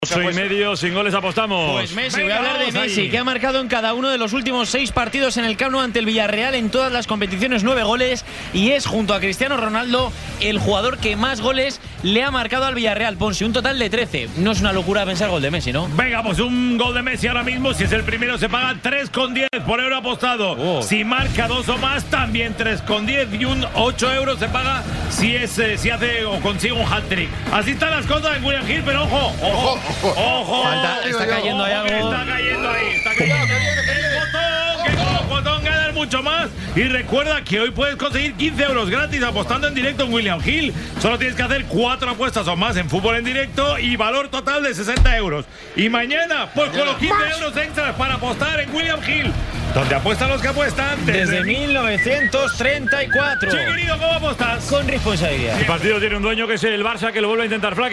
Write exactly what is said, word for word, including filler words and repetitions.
ocho y medio, sin goles apostamos. Pues Messi, Venga, voy a hablar de Messi, ahí. que ha marcado en cada uno de los últimos seis partidos en el Camp Nou ante el Villarreal en todas las competiciones, nueve goles, y es, junto a Cristiano Ronaldo, el jugador que más goles le ha marcado al Villarreal. Ponsi, un total de trece. No es una locura pensar gol de Messi, ¿no? Venga, pues un gol de Messi ahora mismo. Si es el primero, se paga tres con diez por euro apostado. Oh. Si marca dos o más, también tres con diez. Y un ocho euros se paga si, es, eh, si hace o consigue un hat-trick. Así están las cosas en William Hill, pero ojo, ojo, ojo. Falta, está cayendo ahí Ojo, que algo. Está cayendo ahí, está cayendo. El botón, que con el botón ganas mucho más. Y recuerda que hoy puedes conseguir quince euros gratis apostando en directo en William Hill. Solo tienes que hacer cuatro apuestas o más en fútbol en directo y valor total de sesenta euros. Y mañana, pues con los quince euros extras para apostar en William Hill, donde apuestan los que apuestan desde, Desde mil novecientos treinta y cuatro. Sí, querido, ¿cómo apostas? Con responsabilidad. El partido tiene un dueño que es el Barça, que lo vuelve a intentar flaque.